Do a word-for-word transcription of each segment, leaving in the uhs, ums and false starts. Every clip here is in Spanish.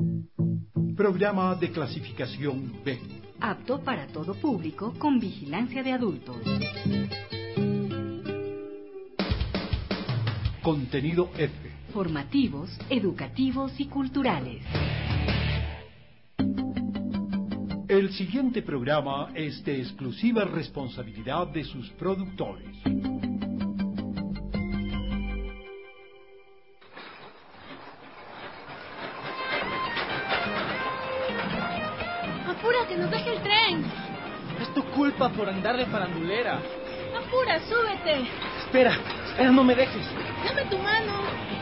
Programa de clasificación B. Apto para todo público con vigilancia de adultos. Contenido F. Formativos, educativos y culturales. El siguiente programa es de exclusiva responsabilidad de sus productores. ¡Apúrate, nos deja el tren! Es tu culpa por andar de farandulera. ¡Apura, súbete! Espera, espera, no me dejes. ¡Dame tu mano!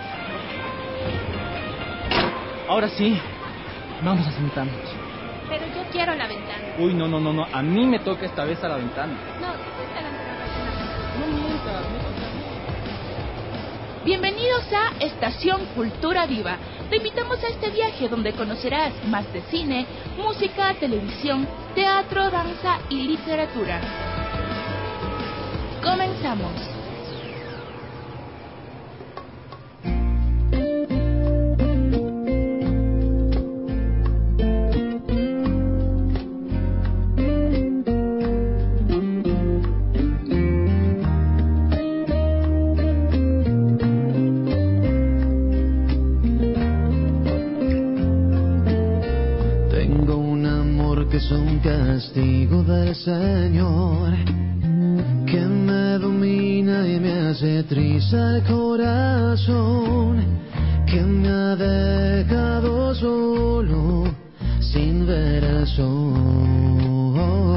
Ahora sí, vamos a sentarnos. Pero yo quiero la ventana. Uy, no, no, no, no, a mí me toca esta vez a la ventana. No, adelante, adelante. No mientas, me toca a mí. Bienvenidos a Estación Cultura Viva. Te invitamos a este viaje donde conocerás más de cine, música, televisión, teatro, danza y literatura. Comenzamos. Castigo del Señor que me domina y me hace triste el corazón, que me ha dejado solo sin ver el sol.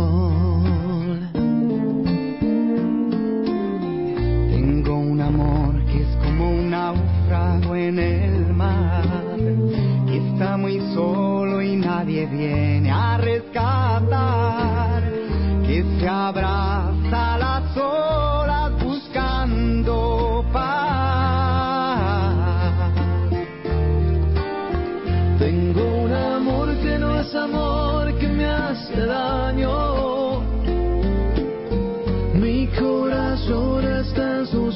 Tengo un amor que es como un náufrago en el mar, que está muy solo y nadie viene a rescatar, que se abraza a las olas buscando paz. Tengo un amor que no es amor, que me hace daño. Mi corazón está en sus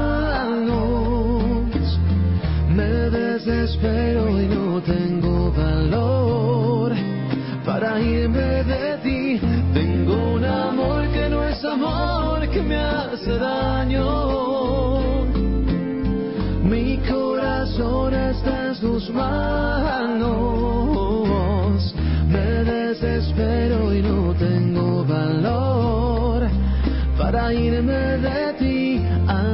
manos. Me desespero y no tengo valor para irme de ti. Tengo un amor que no es amor, que me hace daño. Mi corazón está en sus manos. Me desespero y no tengo valor para irme de ti,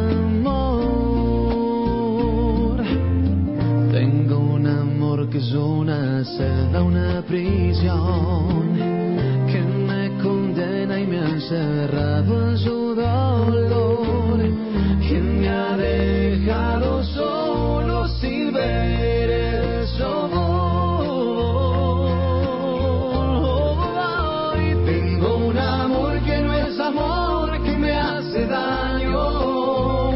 amor. Tengo un amor que es una celda, una prisión, que me condena y me ha encerrado en su dolor, que me ha dejado solo sin ver el sol. Y tengo un amor que no es amor, que me hace daño.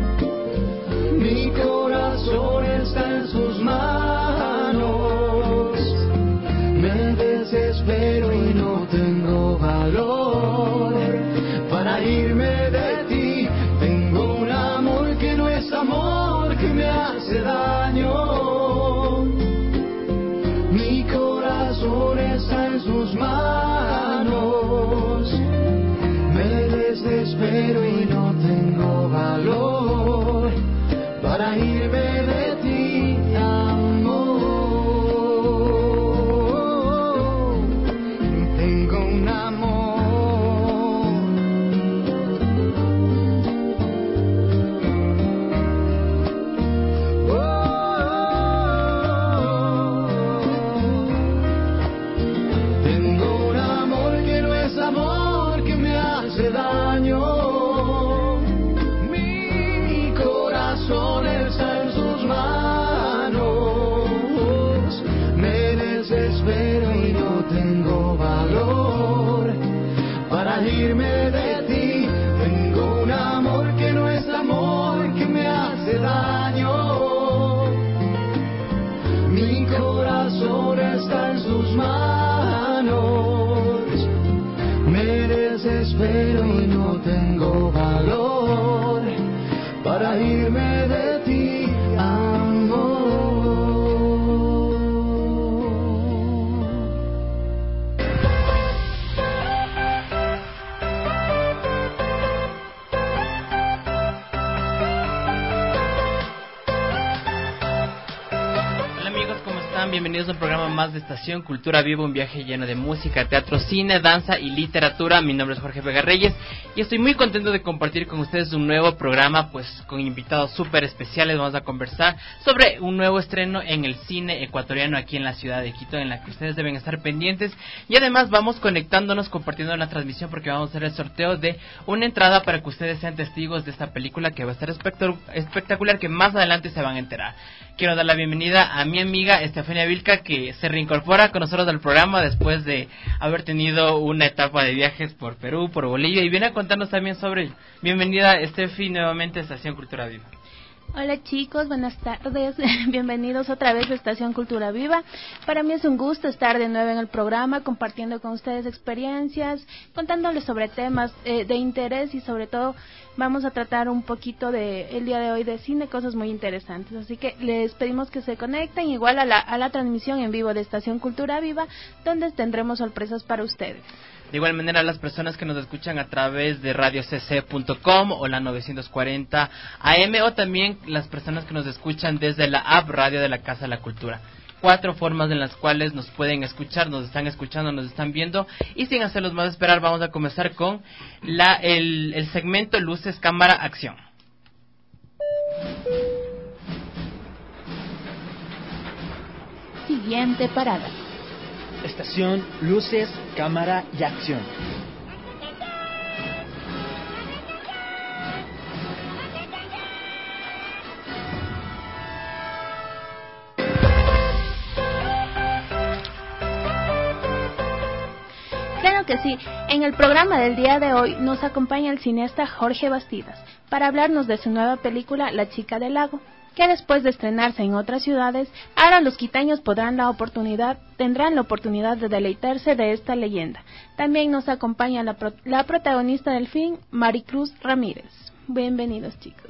Mi corazón está en sus manos. Me desespero y no tengo valor para irme de ti. Tengo un amor que no es amor, que me hace daño. Mi corazón está en sus manos. Me desespero y no tengo valor para irme de ti, amor. Tengo un amor. Oh, tengo un amor que no es amor, que me hace daño. Mi corazón está en sus manos. Me desespero y no tengo valor para irme de ti. Tengo un amor que no es amor, que me hace daño. Mi corazón está en sus manos. Me desespero y no tengo valor para irme de ti, amor. están? Bienvenidos a un programa más de Estación Cultura Viva, un viaje lleno de música, teatro, cine, danza y literatura. Mi nombre es Jorge Vega Reyes y estoy muy contento de compartir con ustedes un nuevo programa, pues con invitados súper especiales. Vamos a conversar sobre un nuevo estreno en el cine ecuatoriano aquí en la ciudad de Quito, en la que ustedes deben estar pendientes. Y además vamos conectándonos, compartiendo la transmisión, porque vamos a hacer el sorteo de una entrada para que ustedes sean testigos de esta película que va a estar espectacular, que más adelante se van a enterar. Quiero dar la bienvenida a mi amiga Estefania Vilca, que se reincorpora con nosotros al programa después de haber tenido una etapa de viajes por Perú, por Bolivia, y viene a contarnos también sobre ello. Bienvenida, Estefi, nuevamente a Estación Cultura Viva. Hola chicos, buenas tardes, bienvenidos otra vez a Estación Cultura Viva. Para mí es un gusto estar de nuevo en el programa, compartiendo con ustedes experiencias, contándoles sobre temas eh, de interés y sobre todo vamos a tratar un poquito de el día de hoy de cine, cosas muy interesantes. Así que les pedimos que se conecten igual a la, a la transmisión en vivo de Estación Cultura Viva, donde tendremos sorpresas para ustedes. De igual manera, las personas que nos escuchan a través de radio c c punto com o la novecientos cuarenta A M, o también las personas que nos escuchan desde la app Radio de la Casa de la Cultura. Cuatro formas en las cuales nos pueden escuchar, nos están escuchando, nos están viendo. Y sin hacerlos más esperar, vamos a comenzar con la el, el segmento Luces, Cámara, Acción. Siguiente parada. Estación, luces, cámara y acción. Claro que sí, en el programa del día de hoy nos acompaña el cineasta Jorge Bastidas para hablarnos de su nueva película La Chica del Lago, que después de estrenarse en otras ciudades, ahora los quiteños podrán la oportunidad, tendrán la oportunidad de deleitarse de esta leyenda. También nos acompaña la, pro, la protagonista del film, Maricruz Ramírez. Bienvenidos, chicos.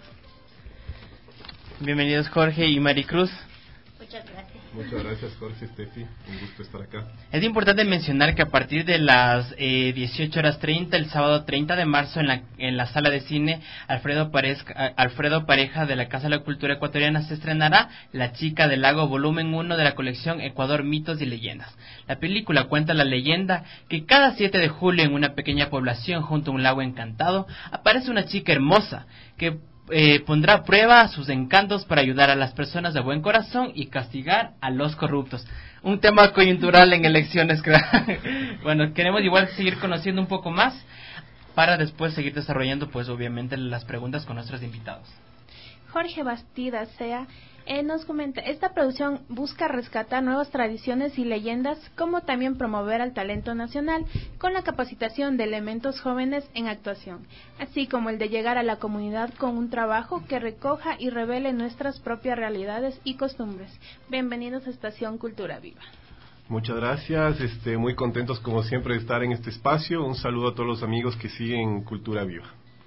Bienvenidos, Jorge y Maricruz. Muchas gracias. Muchas gracias, Jorge, Estefi, un gusto estar acá. Es importante mencionar que a partir de las eh, dieciocho horas treinta, el sábado treinta de marzo, en la en la sala de cine Alfredo, Parezca, Alfredo Pareja de la Casa de la Cultura Ecuatoriana se estrenará La Chica del Lago, volumen uno de la colección Ecuador, Mitos y Leyendas. La película cuenta la leyenda que cada siete de julio, en una pequeña población junto a un lago encantado, aparece una chica hermosa que Eh, pondrá a prueba sus encantos para ayudar a las personas de buen corazón y castigar a los corruptos. Un tema coyuntural en elecciones. Bueno, queremos igual seguir conociendo un poco más para después seguir desarrollando, pues obviamente, las preguntas con nuestros invitados. Jorge Bastidas, sea, eh, nos comenta, esta producción busca rescatar nuevas tradiciones y leyendas, como también promover al talento nacional, con la capacitación de elementos jóvenes en actuación, así como el de llegar a la comunidad con un trabajo que recoja y revele nuestras propias realidades y costumbres. Bienvenidos a Estación Cultura Viva. Muchas gracias, este, muy contentos como siempre de estar en este espacio. Un saludo a todos los amigos que siguen Cultura Viva.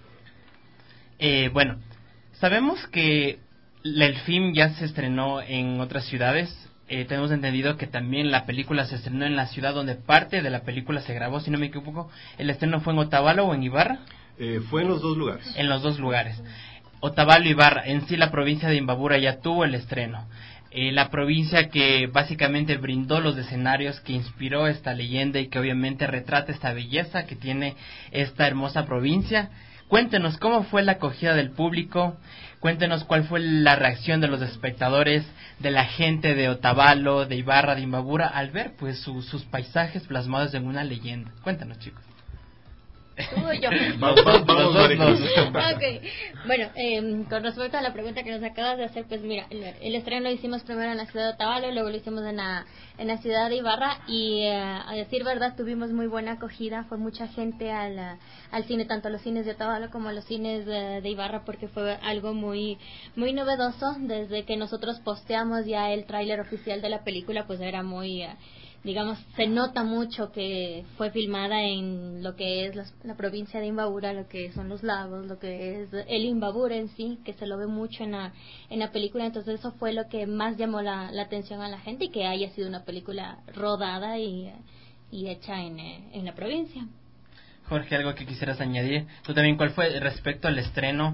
Eh, bueno, sabemos que el film ya se estrenó en otras ciudades. Eh, tenemos entendido que también la película se estrenó en la ciudad donde parte de la película se grabó, si no me equivoco. ¿El estreno fue en Otavalo o en Ibarra? Eh, fue en los dos lugares. En los dos lugares. Otavalo y Ibarra. En sí, la provincia de Imbabura ya tuvo el estreno. Eh, la provincia que básicamente brindó los escenarios que inspiró esta leyenda y que obviamente retrata esta belleza que tiene esta hermosa provincia. Cuéntenos cómo fue la acogida del público, cuéntenos cuál fue la reacción de los espectadores, de la gente de Otavalo, de Ibarra, de Imbabura, al ver pues su, sus paisajes plasmados en una leyenda. Cuéntanos, chicos. ¿Tú o yo? Vamos, vamos, vamos, los dos, los dos. Okay. Bueno, eh, con respecto a la pregunta que nos acabas de hacer, pues mira, el, el estreno lo hicimos primero en la ciudad de Otavalo y luego lo hicimos en la, en la ciudad de Ibarra y eh, a decir verdad tuvimos muy buena acogida, fue mucha gente al, al cine, tanto a los cines de Otavalo como a los cines de, de Ibarra, porque fue algo muy muy novedoso. Desde que nosotros posteamos ya el tráiler oficial de la película, pues era muy... Uh, digamos, se nota mucho que fue filmada en lo que es la, la provincia de Imbabura, lo que son los lagos, lo que es el Imbabura en sí, que se lo ve mucho en la, en la película. Entonces eso fue lo que más llamó la, la atención a la gente, y que haya sido una película rodada y, y hecha en, en la provincia. Jorge, algo que quisieras añadir. Tú también, ¿cuál fue respecto al estreno?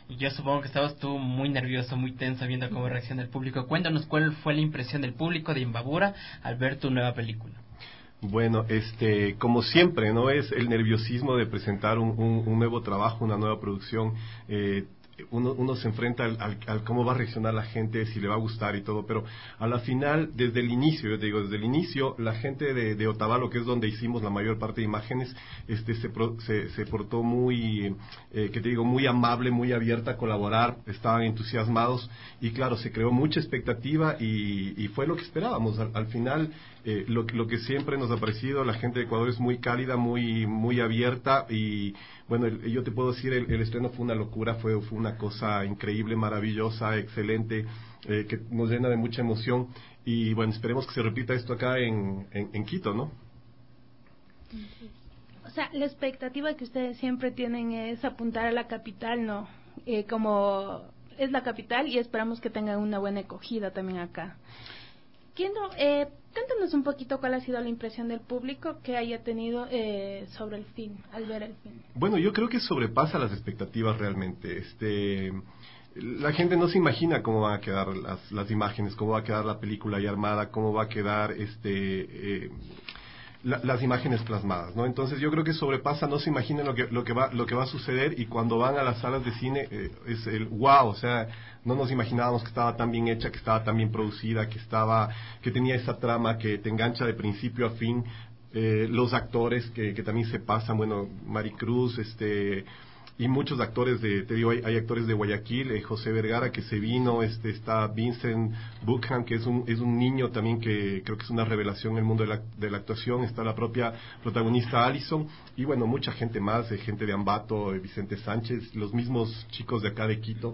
Y yo supongo que estabas tú muy nervioso, muy tenso viendo cómo reacciona el público. Cuéntanos cuál fue la impresión del público de Imbabura al ver tu nueva película. Bueno, este, como siempre, ¿no? Es el nerviosismo de presentar un, un, un nuevo trabajo, una nueva producción. Eh, uno, uno se enfrenta al, al, al cómo va a reaccionar la gente, si le va a gustar y todo, pero a la final, desde el inicio, yo te digo, desde el inicio, la gente de, de Otavalo, que es donde hicimos la mayor parte de imágenes, este, se, pro, se, se portó muy, eh, que te digo, muy amable, muy abierta a colaborar, estaban entusiasmados, y claro, se creó mucha expectativa, y, y fue lo que esperábamos. Al, al final, eh, lo, lo que siempre nos ha parecido, la gente de Ecuador es muy cálida, muy, muy abierta, y bueno, el, yo te puedo decir, el, el estreno fue una locura, fue, fue una cosa increíble, maravillosa, excelente, eh, que nos llena de mucha emoción, y bueno, esperemos que se repita esto acá en, en, en Quito, ¿no? O sea, la expectativa que ustedes siempre tienen es apuntar a la capital, ¿no? Eh, como es la capital, y esperamos que tengan una buena acogida también acá. Quiero, eh, cuéntanos un poquito cuál ha sido la impresión del público que haya tenido eh, sobre el film, al ver el film. Bueno, yo creo que sobrepasa las expectativas realmente. Este, la gente no se imagina cómo van a quedar las, las imágenes, cómo va a quedar la película ahí armada, cómo va a quedar este... Eh, La, las imágenes plasmadas, ¿no? Entonces yo creo que sobrepasa, no se imaginan lo que lo que va lo que va a suceder, y cuando van a las salas de cine eh, es el wow, o sea, no nos imaginábamos que estaba tan bien hecha, que estaba tan bien producida, que estaba que tenía esa trama que te engancha de principio a fin, eh, los actores que, que también se pasan, bueno, Maricruz, este y muchos actores de, te digo, hay, hay actores de Guayaquil, eh, José Vergara que se vino, este está Vincent Buckham, que es un es un niño también que creo que es una revelación en el mundo de la, de la actuación, está la propia protagonista Alison, y bueno, mucha gente más, eh, gente de Ambato, eh, Vicente Sánchez, los mismos chicos de acá de Quito.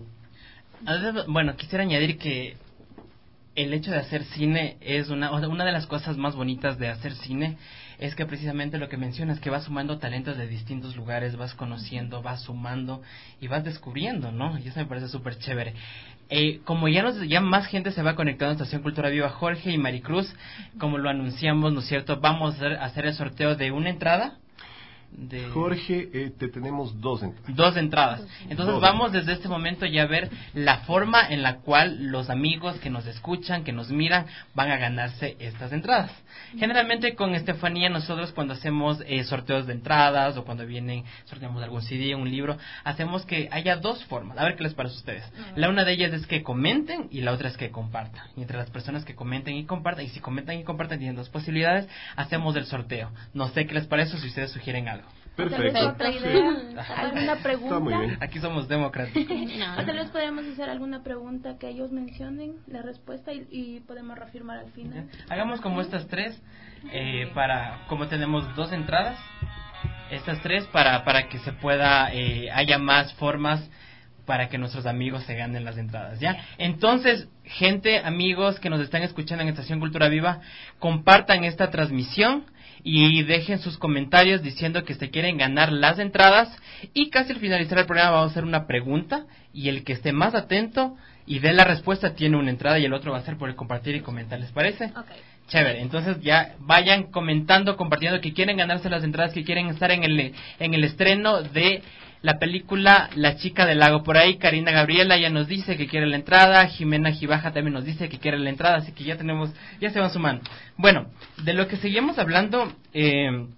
Bueno, quisiera añadir que el hecho de hacer cine es una, una de las cosas más bonitas de hacer cine, es que precisamente lo que mencionas, que vas sumando talentos de distintos lugares, vas conociendo, vas sumando y vas descubriendo, ¿no? Y eso me parece súper chévere. Eh, como ya nos, ya más gente se va conectando a Estación Cultura Viva, Jorge y Maricruz, como lo anunciamos, ¿no es cierto? Vamos a hacer, a hacer el sorteo de una entrada. De... Jorge, eh, te tenemos dos entradas. Dos entradas. Entonces dos vamos entradas. desde este momento ya a ver la forma en la cual los amigos que nos escuchan, que nos miran, van a ganarse estas entradas. Generalmente con Estefanía nosotros cuando hacemos eh, sorteos de entradas o cuando vienen, sorteamos algún C D, un libro, hacemos que haya dos formas. A ver qué les parece a ustedes. La una de ellas es que comenten y la otra es que compartan. Y entre las personas que comenten y compartan, y si comentan y comparten tienen dos posibilidades, hacemos el sorteo. No sé qué les parece, si ustedes sugieren algo. Perfecto. ¿Otra idea? ¿Alguna pregunta? Está muy bien. Aquí somos democráticos. No, tal vez podemos hacer alguna pregunta que ellos mencionen la respuesta y, y podemos reafirmar al final. Hagamos como estas tres, eh, para como tenemos dos entradas, estas tres para para que se pueda, eh, haya más formas para que nuestros amigos se ganen las entradas, ¿ya? Entonces, gente, amigos que nos están escuchando en Estación Cultura Viva, compartan esta transmisión y dejen sus comentarios diciendo que se quieren ganar las entradas, y casi al finalizar el programa vamos a hacer una pregunta y el que esté más atento y dé la respuesta tiene una entrada y el otro va a ser por el compartir y comentar, ¿les parece? Okay. Chévere, entonces ya vayan comentando, compartiendo que quieren ganarse las entradas, que quieren estar en el en el estreno de la película La Chica del Lago. Por ahí Karina Gabriela ya nos dice que quiere la entrada, Jimena Gibaja también nos dice que quiere la entrada, así que ya tenemos, ya se van sumando. Bueno, de lo que seguimos hablando, eh,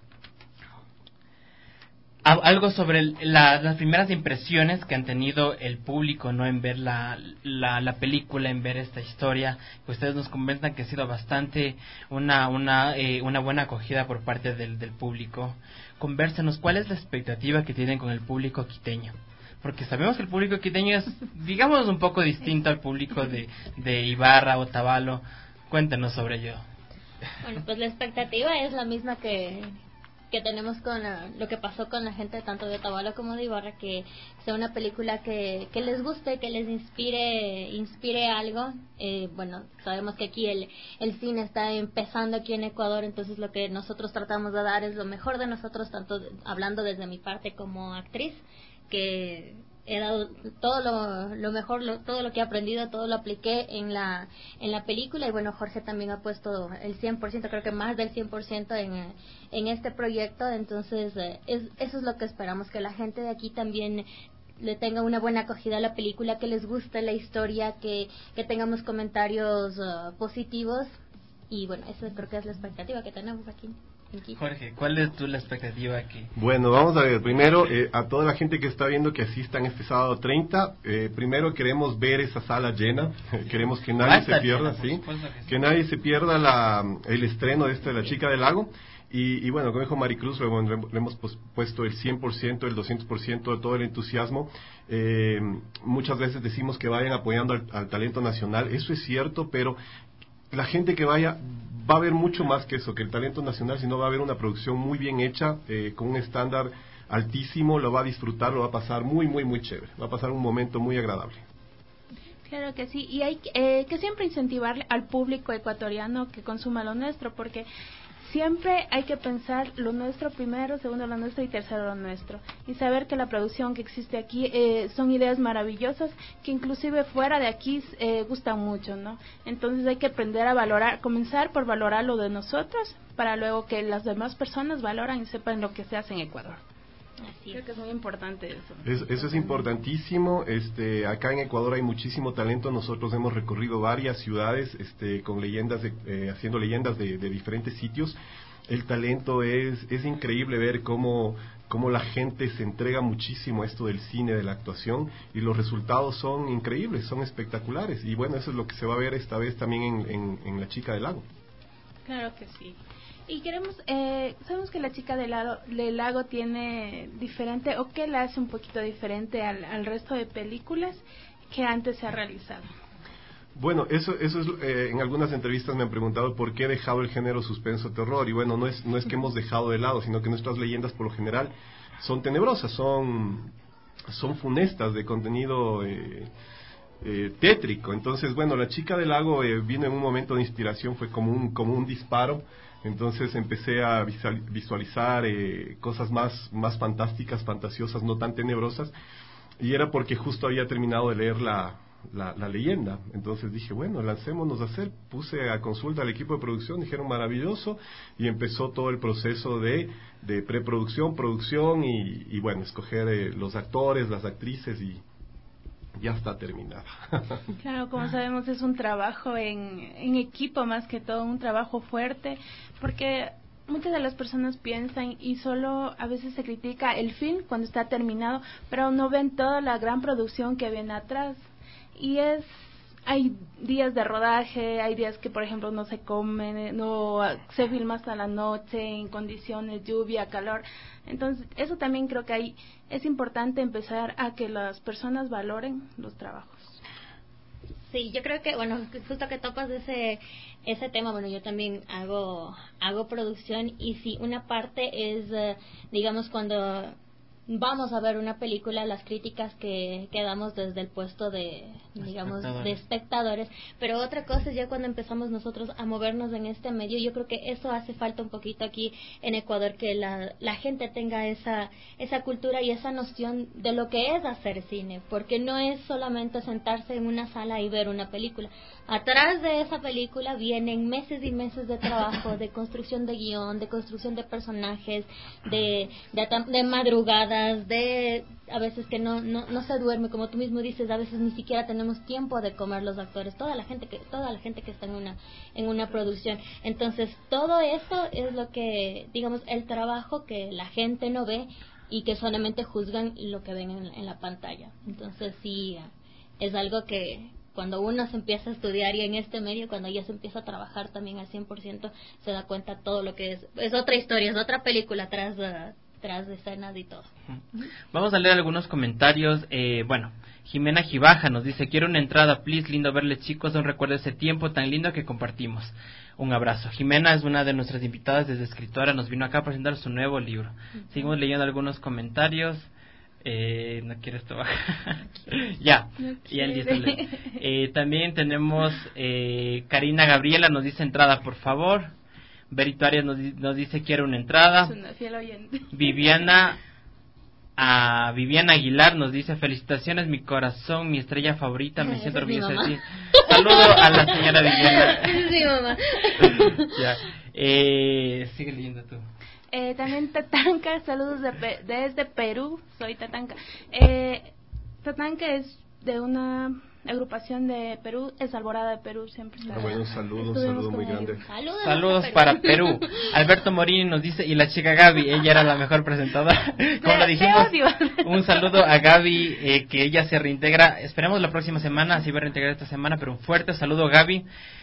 algo sobre el, la, las primeras impresiones que han tenido el público, no, en ver la, la, la película, en ver esta historia, que ustedes nos comentan que ha sido bastante una una eh, una buena acogida por parte del, del público. Convérsenos, ¿cuál es la expectativa que tienen con el público quiteño? Porque sabemos que el público quiteño es, digamos, un poco distinto al público de, de Ibarra o Otavalo. Cuéntenos sobre ello. Bueno, pues la expectativa es la misma que que tenemos con la, lo que pasó con la gente tanto de Otavalo como de Ibarra, que sea una película que, que les guste, que les inspire inspire algo. Eh, bueno, sabemos que aquí el, el cine está empezando aquí en Ecuador, entonces lo que nosotros tratamos de dar es lo mejor de nosotros, tanto de, hablando desde mi parte como actriz, que he dado todo lo, lo mejor, lo, todo lo que he aprendido, todo lo apliqué en la en la película, y bueno, Jorge también ha puesto el cien por ciento, creo que más del cien por ciento en, en este proyecto, entonces eh, es, eso es lo que esperamos, que la gente de aquí también le tenga una buena acogida a la película, que les guste la historia, que, que tengamos comentarios uh, positivos. Y bueno, esa creo que es la expectativa que tenemos aquí. aquí. Jorge, ¿cuál es tu la expectativa aquí? Bueno, vamos a ver, primero, eh, a toda la gente que está viendo que asistan este sábado treinta, eh, primero queremos ver esa sala llena, queremos que nadie se pierda, llena, ¿sí? que, sí. que nadie se pierda la, el estreno de este de La Chica del Lago. Y, y bueno, como dijo Maricruz, le, le hemos pues, puesto el cien por ciento, el doscientos por ciento de todo el entusiasmo. Eh, muchas veces decimos que vayan apoyando al, al talento nacional, eso es cierto, pero la gente que vaya va a ver mucho más que eso, que el talento nacional, sino va a haber una producción muy bien hecha, eh, con un estándar altísimo, lo va a disfrutar, lo va a pasar muy, muy, muy chévere, va a pasar un momento muy agradable. Claro que sí, y hay eh, que siempre incentivar al público ecuatoriano que consuma lo nuestro, porque siempre hay que pensar lo nuestro primero, segundo lo nuestro y tercero lo nuestro. Y saber que la producción que existe aquí eh, son ideas maravillosas que inclusive fuera de aquí eh, gustan mucho, ¿no? Entonces hay que aprender a valorar, comenzar por valorar lo de nosotros para luego que las demás personas valoran y sepan lo que se hace en Ecuador. Así Creo que es muy importante eso. Es, eso es importantísimo. Este, acá en Ecuador hay muchísimo talento. Nosotros hemos recorrido varias ciudades, este, con leyendas, de, eh, haciendo leyendas de, de diferentes sitios. El talento es, es increíble ver cómo, cómo la gente se entrega muchísimo a esto del cine, de la actuación, y los resultados son increíbles, son espectaculares. Y bueno, eso es lo que se va a ver esta vez también en, en, en La Chica del Lago. Claro que sí. Y queremos, eh, sabemos que La Chica del Lago, del Lago tiene diferente, o que la hace un poquito diferente al, al resto de películas que antes se ha realizado. Bueno, eso, eso es, eh, en algunas entrevistas me han preguntado por qué he dejado el género suspenso terror, y bueno, no es, no es que hemos dejado de lado, sino que nuestras leyendas por lo general son tenebrosas, son, son funestas, de contenido eh, eh, tétrico. Entonces, bueno, La Chica del Lago eh, vino en un momento de inspiración, fue como un, como un disparo. Entonces empecé a visualizar eh, cosas más, más fantásticas, fantasiosas, no tan tenebrosas, y era porque justo había terminado de leer la, la, la leyenda. Entonces dije, bueno, lancémonos a hacer, puse a consulta al equipo de producción, dijeron maravilloso, y empezó todo el proceso de, de preproducción, producción, y, y bueno, escoger eh, los actores, las actrices, y ya está terminada. Claro, como sabemos es un trabajo en, en equipo, más que todo un trabajo fuerte, porque muchas de las personas piensan y solo a veces se critica el film cuando está terminado, pero no ven toda la gran producción que viene atrás. Y es, hay días de rodaje, hay días que por ejemplo no se comen, no se filma hasta la noche en condiciones, lluvia, calor. Entonces eso también creo que hay, es importante empezar a que las personas valoren los trabajos. Sí, yo creo que, bueno, justo que topas ese ese tema, bueno, yo también hago hago producción, y sí, una parte es, eh, digamos, cuando vamos a ver una película, las críticas que, que damos desde el puesto de, digamos, de espectadores, pero otra cosa es ya cuando empezamos nosotros a movernos en este medio. Yo creo que eso hace falta un poquito aquí en Ecuador, que la, la gente tenga esa, esa cultura y esa noción de lo que es hacer cine, porque no es solamente sentarse en una sala y ver una película. Atrás de esa película vienen meses y meses de trabajo, de construcción de guión, de construcción de personajes, de, de, de madrugadas, de a veces que no, no no se duerme, como tú mismo dices, a veces ni siquiera tenemos tiempo de comer los actores, toda la gente que toda la gente que está en una en una producción. Entonces todo eso es lo que, digamos, el trabajo que la gente no ve y que solamente juzgan lo que ven en, en la pantalla. Entonces sí, es algo que cuando uno se empieza a estudiar y en este medio, cuando ya se empieza a trabajar también al cien por ciento, se da cuenta todo lo que es. Es otra historia, es otra película atrás de, tras de escenas y todo. Vamos a leer algunos comentarios. Eh, bueno, Jimena Gibaja nos dice: quiero una entrada, please, lindo verles, chicos, un recuerdo de ese tiempo tan lindo que compartimos. Un abrazo. Jimena es una de nuestras invitadas, desde escritora, nos vino acá a presentar su nuevo libro. Uh-huh. Seguimos leyendo algunos comentarios. Eh, no quieres trabajar. Ya, no ya listo. Eh, también tenemos eh, Karina Gabriela nos dice: entrada, por favor. Berito Arias nos, nos dice: quiero una entrada. Es una fiel oyente. Viviana a Viviana Aguilar nos dice: felicitaciones, mi corazón, mi estrella favorita, me siento orgullosa de ti. Saludo a la señora Viviana. Sí, mamá. Ya. Eh, sigue leyendo tú. Eh, también Tatanka, saludos de, desde Perú, soy Tatanka. Eh, Tatanque es de una agrupación de Perú, es Alborada de Perú, siempre está. Ah, bueno, un saludo, un saludo muy grande. Saludos, Saludos para Perú. Alberto Morini nos dice, y la chica Gaby, ella era la mejor presentadora. Como lo dijimos, un saludo a Gaby, eh, que ella se reintegra, esperemos la próxima semana, se va a reintegrar esta semana, pero un fuerte saludo a Gaby.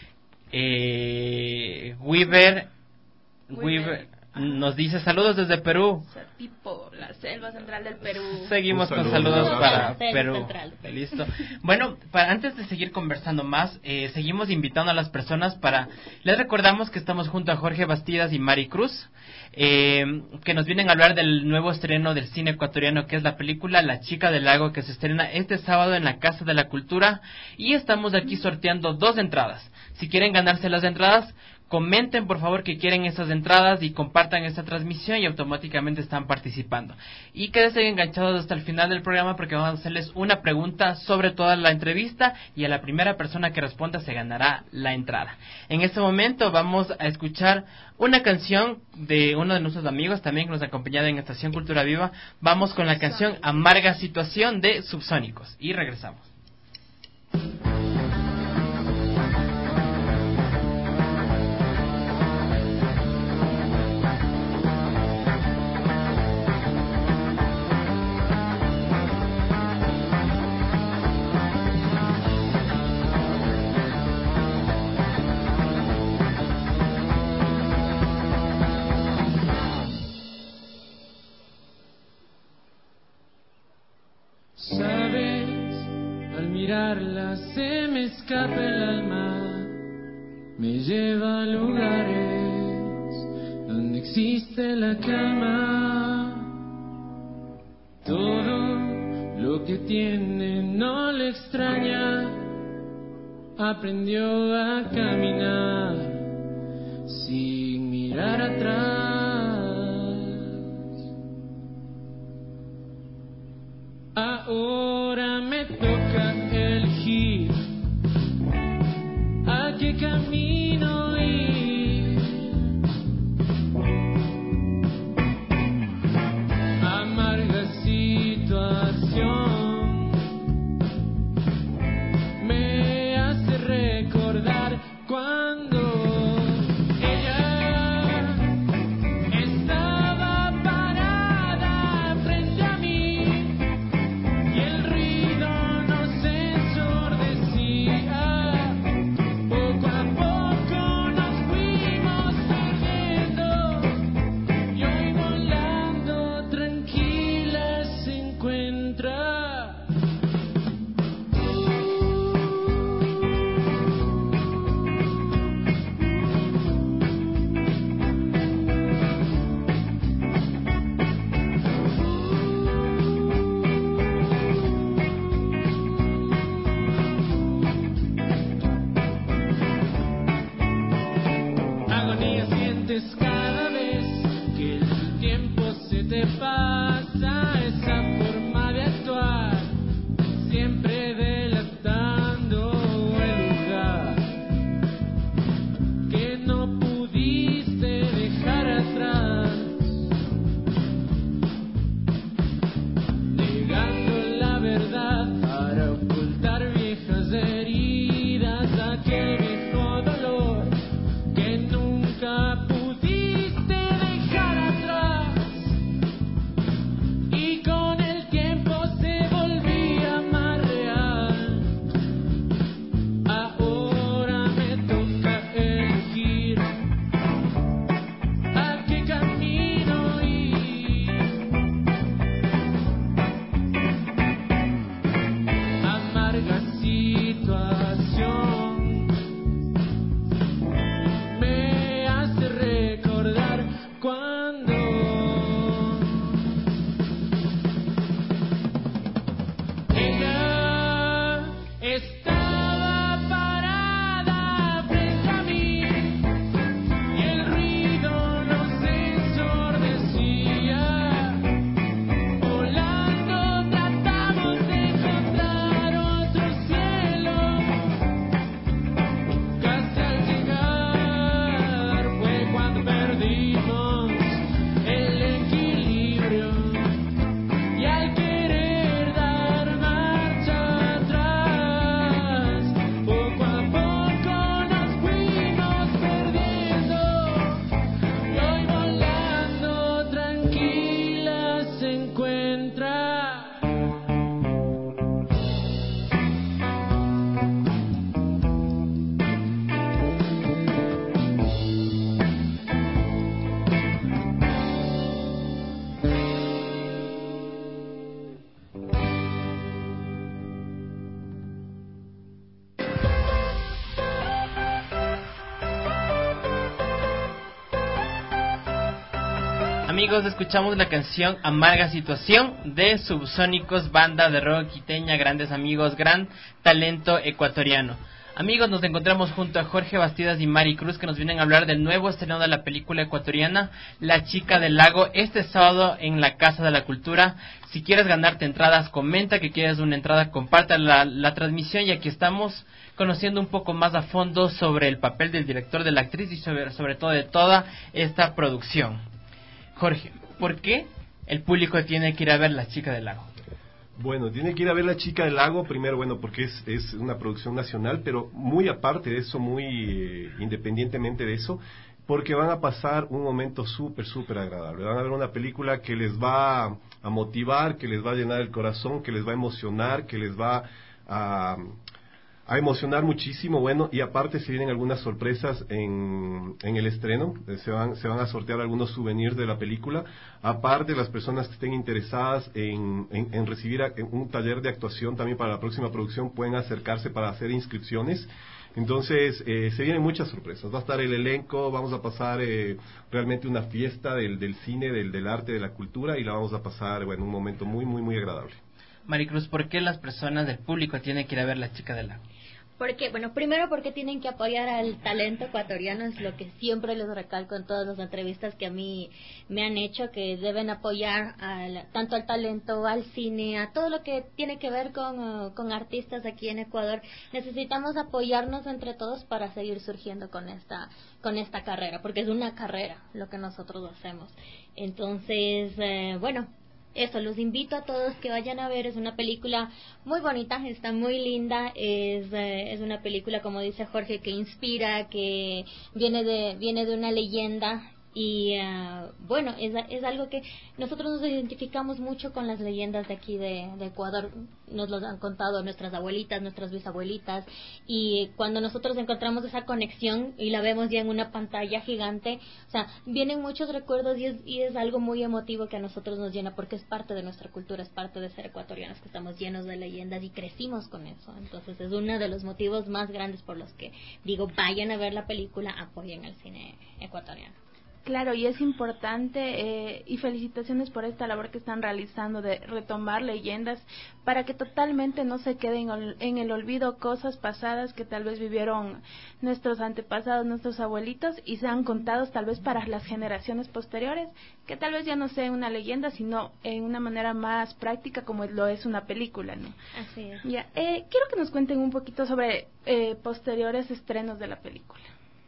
Eh, Weaver, Weaver nos dice saludos desde Perú. Tipo la selva central del Perú. Seguimos saludo, con saludos un para abrazo. Perú. Central. Listo. Bueno, para antes de seguir conversando más, eh, seguimos invitando a las personas para. Les recordamos que estamos junto a Jorge Bastidas y Mari Cruz, eh, que nos vienen a hablar del nuevo estreno del cine ecuatoriano, que es la película La Chica del Lago, que se estrena este sábado en la Casa de la Cultura, y estamos aquí sorteando dos entradas. Si quieren ganarse las entradas, comenten por favor que quieren esas entradas y compartan esta transmisión y automáticamente están participando. Y quédense enganchados hasta el final del programa porque vamos a hacerles una pregunta sobre toda la entrevista y a la primera persona que responda se ganará la entrada. En este momento vamos a escuchar una canción de uno de nuestros amigos también que nos ha acompañado en Estación Cultura Viva. Vamos con la canción Amarga Situación de Subsónicos y regresamos. Se me escapa el alma, me lleva a lugares donde existe la calma. Todo lo que tiene no le extraña, aprendió a caminar sin mirar atrás. Ahora me toca elegir a qué camino ir. Amarga situación me hace recordar cuando Amigos, escuchamos la canción Amarga Situación de Subsónicos, banda de rock quiteña, grandes amigos, gran talento ecuatoriano. Amigos, nos encontramos junto a Jorge Bastidas y Mari Cruz, que nos vienen a hablar del nuevo estreno de la película ecuatoriana La Chica del Lago, este sábado en la Casa de la Cultura. Si quieres ganarte entradas, comenta que quieres una entrada, comparte la, la transmisión, y aquí estamos conociendo un poco más a fondo sobre el papel del director, de la actriz y sobre, sobre todo de toda esta producción. Jorge, ¿por qué el público tiene que ir a ver La Chica del Lago? Bueno, tiene que ir a ver La Chica del Lago, primero, bueno, porque es, es una producción nacional, pero muy aparte de eso, muy eh, independientemente de eso, porque van a pasar un momento súper, súper agradable. Van a ver una película que les va a motivar, que les va a llenar el corazón, que les va a emocionar, que les va a... a emocionar muchísimo, bueno, y aparte se vienen algunas sorpresas en, en el estreno, se van, se van a sortear algunos souvenirs de la película, aparte las personas que estén interesadas en, en, en recibir a, en un taller de actuación también para la próxima producción pueden acercarse para hacer inscripciones. Entonces, eh, se vienen muchas sorpresas, va a estar el elenco, vamos a pasar eh, realmente una fiesta del, del cine, del, del arte, de la cultura, y la vamos a pasar, bueno, un momento muy, muy, muy agradable. Maricruz, ¿por qué las personas del público tienen que ir a ver La Chica del Lago? Porque, bueno, primero porque tienen que apoyar al talento ecuatoriano, es lo que siempre les recalco en todas las entrevistas que a mí me han hecho, que deben apoyar al, tanto al talento, al cine, a todo lo que tiene que ver con, uh, con artistas aquí en Ecuador. Necesitamos apoyarnos entre todos para seguir surgiendo con esta, con esta carrera, porque es una carrera lo que nosotros hacemos. Entonces, eh, bueno, eso, los invito a todos que vayan a ver. Es una película muy bonita, está muy linda, es eh, es una película, como dice Jorge, que inspira, que viene de viene de una leyenda. Y uh, bueno, es, es algo que nosotros nos identificamos mucho con las leyendas de aquí de, de Ecuador. Nos lo han contado nuestras abuelitas, nuestras bisabuelitas, y cuando nosotros encontramos esa conexión y la vemos ya en una pantalla gigante, o sea, vienen muchos recuerdos, y es, y es algo muy emotivo que a nosotros nos llena, porque es parte de nuestra cultura, es parte de ser ecuatorianos, que estamos llenos de leyendas y crecimos con eso. Entonces es uno de los motivos más grandes por los que digo, vayan a ver la película, apoyen al cine ecuatoriano. Claro, y es importante, eh, y felicitaciones por esta labor que están realizando de retomar leyendas para que totalmente no se queden en el olvido cosas pasadas que tal vez vivieron nuestros antepasados, nuestros abuelitos, y sean contados tal vez para las generaciones posteriores, que tal vez ya no sea una leyenda, sino en una manera más práctica como lo es una película, ¿no? Así es. Ya, eh, quiero que nos cuenten un poquito sobre eh, posteriores estrenos de la película.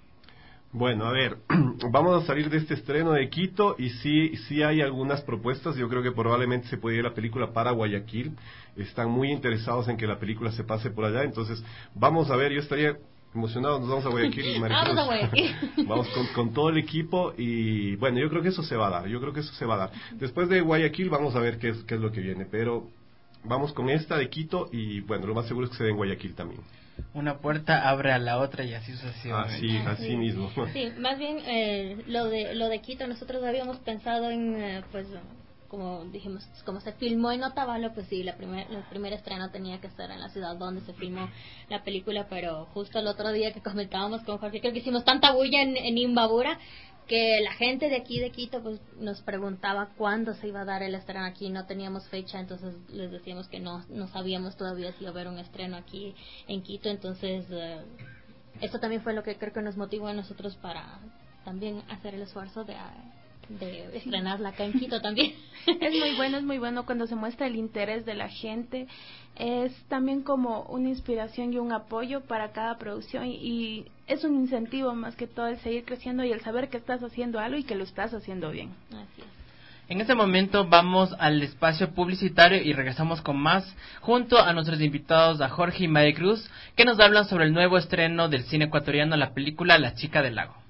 Bueno, a ver, vamos a salir de este estreno de Quito, y sí, sí hay algunas propuestas. Yo creo que probablemente se puede ir la película para Guayaquil. Están muy interesados en que la película se pase por allá, entonces vamos a ver. Yo estaría emocionado, nos vamos a Guayaquil. Maricruz. Vamos a Guayaquil. Vamos con, con todo el equipo, y bueno, yo creo que eso se va a dar, yo creo que eso se va a dar. Después de Guayaquil vamos a ver qué es, qué es lo que viene, pero vamos con esta de Quito, y bueno, lo más seguro es que se dé en Guayaquil también. Una puerta abre a la otra y así sucesivamente. Así, así, así mismo. Sí, más bien eh, lo de lo de Quito, nosotros habíamos pensado en, eh, pues, como dijimos, como se filmó en Otavalo, pues sí, la primer, el primer estreno tenía que ser en la ciudad donde se filmó la película, pero justo el otro día que comentábamos con Jorge, creo que hicimos tanta bulla en, en Imbabura, que la gente de aquí de Quito pues nos preguntaba cuándo se iba a dar el estreno aquí. No teníamos fecha, entonces les decíamos que no no sabíamos todavía si iba a haber un estreno aquí en Quito. Entonces eh, esto también fue lo que creo que nos motivó a nosotros para también hacer el esfuerzo de, de estrenarla acá en Quito también. Es muy bueno, es muy bueno cuando se muestra el interés de la gente. Es también como una inspiración y un apoyo para cada producción, y es un incentivo más que todo el seguir creciendo y el saber que estás haciendo algo y que lo estás haciendo bien. Así es. En este momento vamos al espacio publicitario y regresamos con más junto a nuestros invitados, a Jorge y Mari Cruz, que nos hablan sobre el nuevo estreno del cine ecuatoriano, la película La Chica del Lago.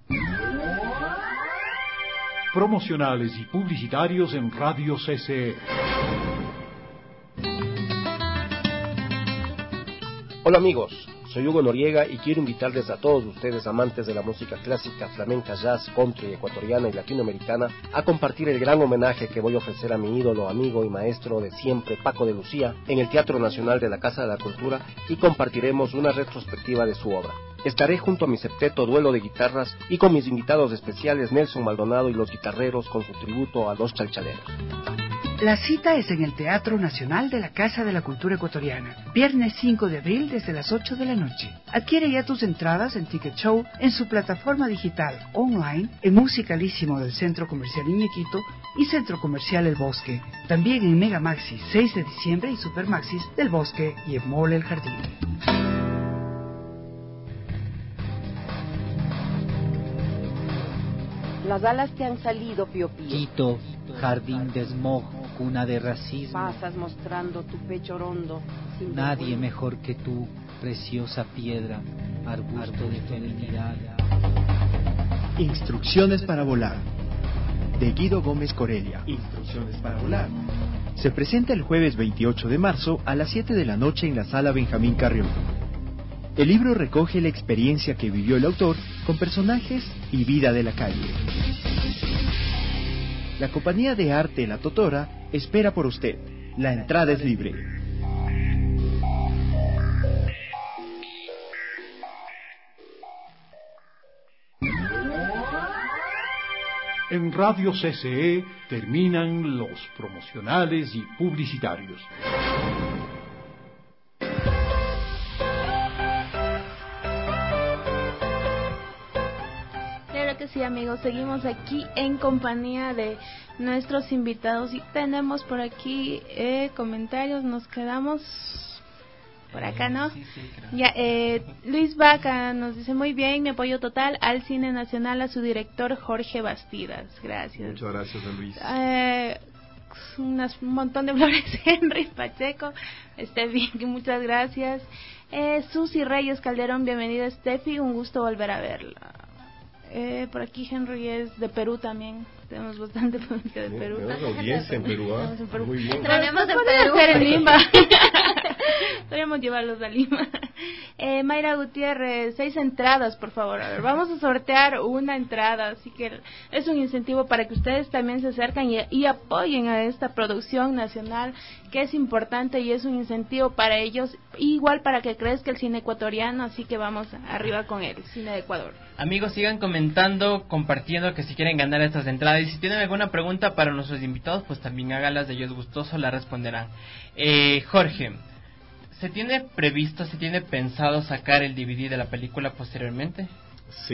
Promocionales y publicitarios en Radio C C E. Hola amigos, Soy Hugo Noriega y quiero invitarles a todos ustedes, amantes de la música clásica, flamenca, jazz, country, ecuatoriana y latinoamericana, a compartir el gran homenaje que voy a ofrecer a mi ídolo, amigo y maestro de siempre, Paco de Lucía, en el Teatro Nacional de la Casa de la Cultura, y compartiremos una retrospectiva de su obra. Estaré junto a mi septeto duelo de guitarras y con mis invitados especiales Nelson Maldonado y los guitarreros con su tributo a los chalchaleros. La cita es en el Teatro Nacional de la Casa de la Cultura Ecuatoriana, viernes cinco de abril desde las ocho de la noche. Adquiere ya tus entradas en Ticket Show, en su plataforma digital online, en Musicalísimo del Centro Comercial Iñequito y Centro Comercial El Bosque. También en Mega Maxis seis de diciembre y Super Maxis del Bosque y en Mall El Jardín. Las alas te han salido, Pío Pío. Quito, jardín de smog, cuna de racismo. Pasas mostrando tu pecho rondo. Sin Nadie vergüenza. Mejor que tú, preciosa piedra, arbusto de feminidad. Instrucciones para volar, de Guido Gómez Corelia. Instrucciones para volar. Se presenta el jueves veintiocho de marzo a las siete de la noche en la Sala Benjamín Carrión. El libro recoge la experiencia que vivió el autor con personajes y vida de la calle. La compañía de arte La Totora espera por usted. La entrada es libre. En Radio C C E terminan los promocionales y publicitarios. Sí, amigos, seguimos aquí en compañía de nuestros invitados y tenemos por aquí eh, comentarios. Nos quedamos por acá, ¿no? Sí, sí, creo. Ya, eh, Luis Vaca nos dice: muy bien, mi apoyo total al cine nacional, a su director Jorge Bastidas. Gracias. Muchas gracias, Luis. Eh, unas, un montón de flores, Henry Pacheco. Esté bien, muchas gracias. Eh, Susi Reyes Calderón, bienvenida, Steffi, un gusto volver a verla. Eh, por aquí Henry es de Perú también. Tenemos bastante público de Perú. Tenemos audiencia en Perú, ¿eh? en Perú. Muy bien. Tenemos en Perú. Perú. En Lima. Podríamos llevarlos a Lima. Eh, Mayra Gutiérrez, seis entradas, por favor. A ver, vamos a sortear una entrada, así que es un incentivo para que ustedes también se acerquen y, y apoyen a esta producción nacional, que es importante y es un incentivo para ellos, igual para que crezca el cine ecuatoriano, así que vamos arriba con el cine de Ecuador. Amigos, sigan comentando, compartiendo, que si quieren ganar estas entradas, y si tienen alguna pregunta para nuestros invitados, pues también háganlas, de ellos gustoso la responderán. Eh, Jorge, ¿se tiene previsto, se tiene pensado sacar el D V D de la película posteriormente? Sí,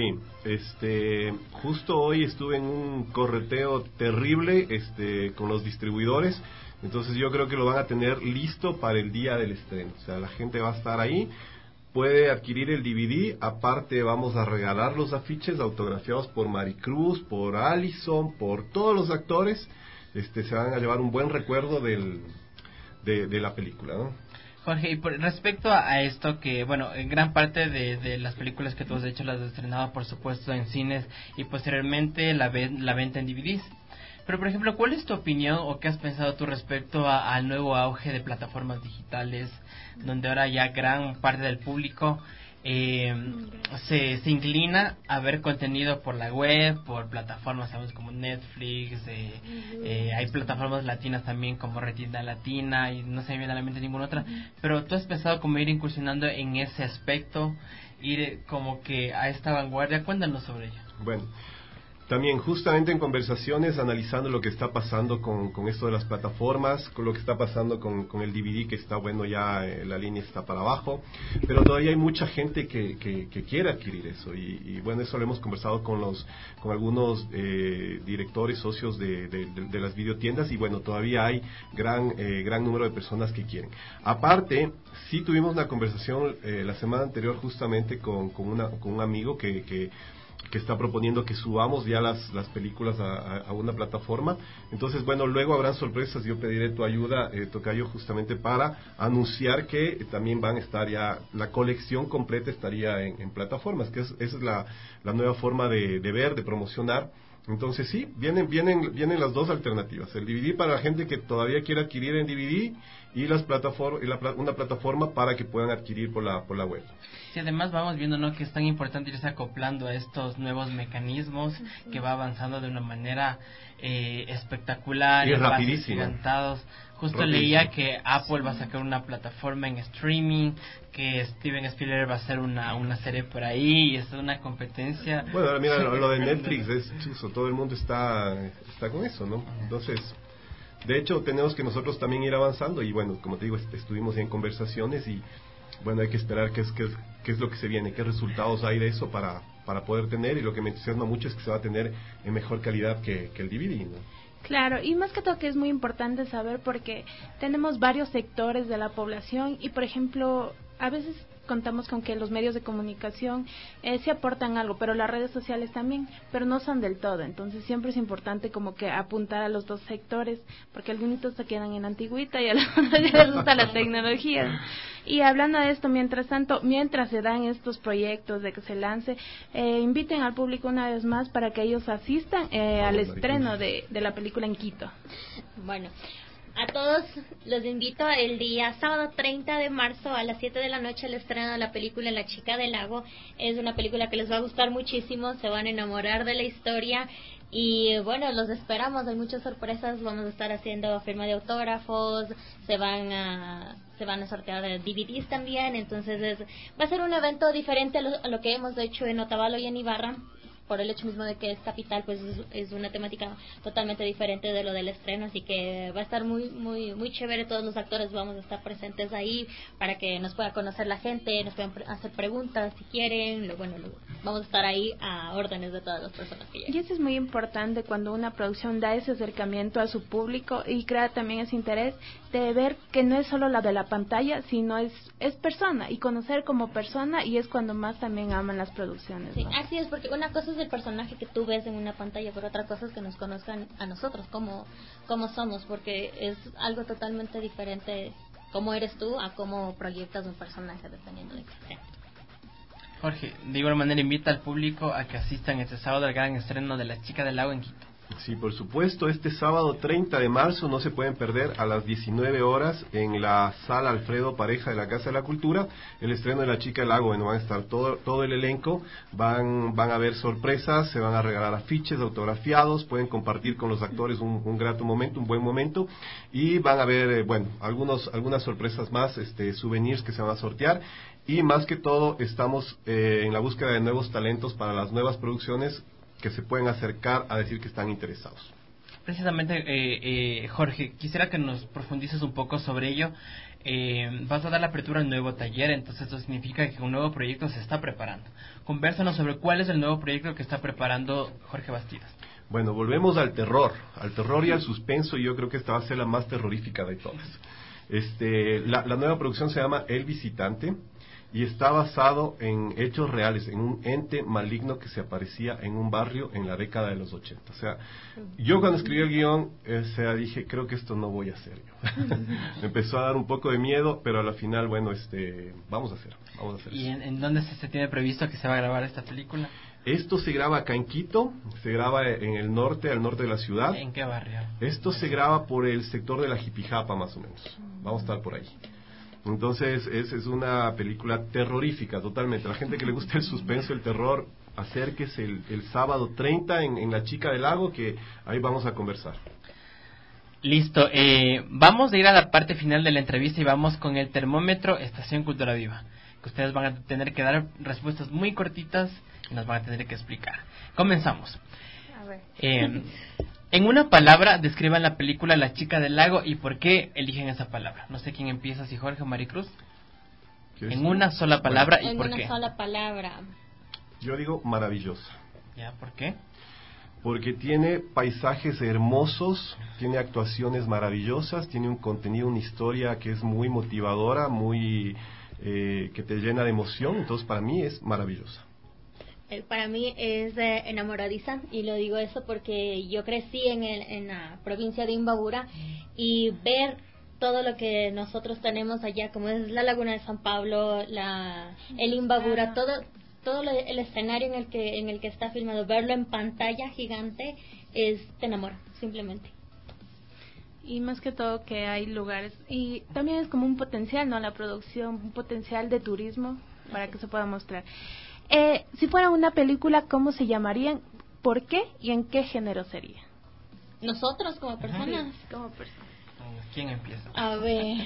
este, justo hoy estuve en un correteo terrible, este, con los distribuidores, entonces yo creo que lo van a tener listo para el día del estreno, o sea, la gente va a estar ahí, puede adquirir el D V D, aparte vamos a regalar los afiches autografiados por Maricruz, por Allison, por todos los actores, este, se van a llevar un buen recuerdo del, de, de la película, ¿no? Jorge, y por, respecto a, a esto, que bueno, en gran parte de, de las películas que tú has hecho las has estrenado, por supuesto, en cines y posteriormente la, ven, la venta en D V Ds. Pero, por ejemplo, ¿cuál es tu opinión o qué has pensado tú respecto a, al nuevo auge de plataformas digitales, donde ahora ya gran parte del público eh, se, se inclina a ver contenido por la web, por plataformas, sabemos, como Netflix, eh, eh, hay plataformas latinas también como Retina Latina, y no se me viene a la mente ninguna otra, pero tú has pensado como ir incursionando en ese aspecto, ir como que a esta vanguardia? Cuéntanos sobre ello. Bueno, también justamente en conversaciones, analizando lo que está pasando con, con esto de las plataformas, con lo que está pasando con, con el D V D, que está bueno, ya eh, la línea está para abajo, pero todavía hay mucha gente que, que, que quiere adquirir eso, y, y bueno, eso lo hemos conversado con los con algunos eh, directores, socios de, de, de, de las videotiendas, y bueno, todavía hay gran eh, gran número de personas que quieren. Aparte, sí tuvimos una conversación eh, la semana anterior justamente con, con, una, con un amigo que... que que está proponiendo que subamos ya las, las películas a, a, a una plataforma. Entonces, bueno, luego habrán sorpresas. Yo pediré tu ayuda, eh, Tocayo, justamente para anunciar que eh, también van a estar ya, la colección completa estaría en, en plataformas, que es, esa es la, la nueva forma de, de ver, de promocionar Entonces sí, vienen vienen vienen las dos alternativas, el D V D para la gente que todavía quiere adquirir en D V D y las plataformas y la, una plataforma para que puedan adquirir por la por la web. Sí, además vamos viendo, ¿no?, que es tan importante irse acoplando a estos nuevos mecanismos, que va avanzando de una manera eh, espectacular y rapidísima. Justo rapidísimo. Leía que Apple va a sacar una plataforma en streaming, que Steven Spielberg va a hacer una una serie por ahí, y es una competencia. Bueno, mira, lo, lo de Netflix es chuzo, todo el mundo está está con eso, ¿no? Entonces, de hecho, tenemos que nosotros también ir avanzando y bueno, como te digo, est- estuvimos en conversaciones y bueno, hay que esperar qué es, qué es, qué es lo que se viene, qué resultados hay de eso para, para poder tener, y lo que me entusiasma mucho es que se va a tener en mejor calidad que, que el D V D, ¿no? Claro, y más que todo que es muy importante saber porque tenemos varios sectores de la población y, por ejemplo, a veces contamos con que los medios de comunicación eh, sí aportan algo, pero las redes sociales también, pero no son del todo. Entonces siempre es importante como que apuntar a los dos sectores, porque algunos se quedan en la antigüita y a algunos les gusta la tecnología. Y hablando de esto, mientras tanto, mientras se dan estos proyectos de que se lance, eh, inviten al público una vez más para que ellos asistan eh, al estreno de, de la película en Quito. Bueno, a todos los invito el día sábado treinta de marzo a las siete de la noche al estreno de la película La Chica del Lago. Es una película que les va a gustar muchísimo, se van a enamorar de la historia y bueno, los esperamos, hay muchas sorpresas, vamos a estar haciendo firma de autógrafos, se van a se van a sortear D V Ds también, entonces es, va a ser un evento diferente a lo, a lo que hemos hecho en Otavalo y en Ibarra. Por el hecho mismo de que es capital, pues es, es una temática totalmente diferente de lo del estreno, así que va a estar muy muy muy chévere. Todos los actores vamos a estar presentes ahí para que nos pueda conocer la gente, nos puedan pre- hacer preguntas si quieren. Lo, bueno, lo, vamos a estar ahí a órdenes de todas las personas que lleguen. Y eso es muy importante cuando una producción da ese acercamiento a su público y crea también ese interés de ver que no es solo la de la pantalla, sino es es persona y conocer como persona, y es cuando más también aman las producciones, Sí, ¿no? así es, porque una cosa es el personaje que tú ves en una pantalla, pero otra cosa es que nos conozcan a nosotros, como, como somos, porque es algo totalmente diferente cómo eres tú a cómo proyectas un personaje, dependiendo de qué sea. Jorge, de igual manera invita al público a que asistan este sábado al gran estreno de La Chica del Lago en Quito. Sí, por supuesto, este sábado treinta de marzo no se pueden perder a las diecinueve horas en la sala Alfredo Pareja de la Casa de la Cultura, el estreno de La Chica del Lago. Bueno, van a estar todo todo el elenco, van van a haber sorpresas, se van a regalar afiches autografiados, pueden compartir con los actores un, un grato momento, un buen momento, y van a haber, eh, bueno, algunos algunas sorpresas más, este souvenirs que se van a sortear. Y más que todo estamos eh, en la búsqueda de nuevos talentos para las nuevas producciones que se pueden acercar a decir que están interesados. Precisamente, eh, eh, Jorge, quisiera que nos profundices un poco sobre ello. Eh, vas a dar la apertura a un nuevo taller, entonces eso significa que un nuevo proyecto se está preparando. Convérsanos sobre cuál es el nuevo proyecto que está preparando Jorge Bastidas. Bueno, volvemos al terror, al terror y al suspenso, y yo creo que esta va a ser la más terrorífica de todas. Este, la, la nueva producción se llama El Visitante, y está basado en hechos reales, en un ente maligno que se aparecía en un barrio en la década de los ochenta. O sea, yo cuando escribí el guión, eh, o sea, dije, creo que esto no voy a hacer yo. Me empezó a dar un poco de miedo, pero a la final, bueno, este, vamos a hacer, vamos a hacer ¿Y eso. en, en dónde se, se tiene previsto que se va a grabar esta película? Esto se graba acá en Quito, se graba en el norte, al norte de la ciudad. ¿En qué barrio? Esto se graba por el sector de la Jipijapa, más o menos. Vamos a estar por ahí. Entonces, es, es una película terrorífica, totalmente. La gente que le gusta el suspenso, el terror, acérquese el, el sábado treinta en, en La Chica del Lago, que ahí vamos a conversar. Listo, eh, vamos a ir a la parte final de la entrevista y vamos con el termómetro Estación Cultura Viva, que ustedes van a tener que dar respuestas muy cortitas y nos van a tener que explicar. Comenzamos. A ver. Eh, en una palabra, describan la película La Chica del Lago y por qué eligen esa palabra. No sé quién empieza, si Jorge o Maricruz. En una sola palabra, bueno, y por qué. En qué. una sola palabra. Yo digo maravillosa. ¿Ya? ¿Por qué? Porque tiene paisajes hermosos, tiene actuaciones maravillosas, tiene un contenido, una historia que es muy motivadora, muy eh, que te llena de emoción. Entonces, para mí es maravillosa. Para mí es eh, enamoradiza, y lo digo eso porque yo crecí en, el, en la provincia de Imbabura, y ver todo lo que nosotros tenemos allá, como es la Laguna de San Pablo, la, el Imbabura, todo todo lo- el escenario en el que en el que está filmado, verlo en pantalla gigante, es te enamora, simplemente. Y más que todo que hay lugares, y también es como un potencial, ¿no? La producción, un potencial de turismo para que se pueda mostrar. Eh, si fuera una película, ¿cómo se llamarían? ¿Por qué? ¿Y en qué género sería? Nosotros como personas. Sí, como personas. ¿Quién empieza? A ver.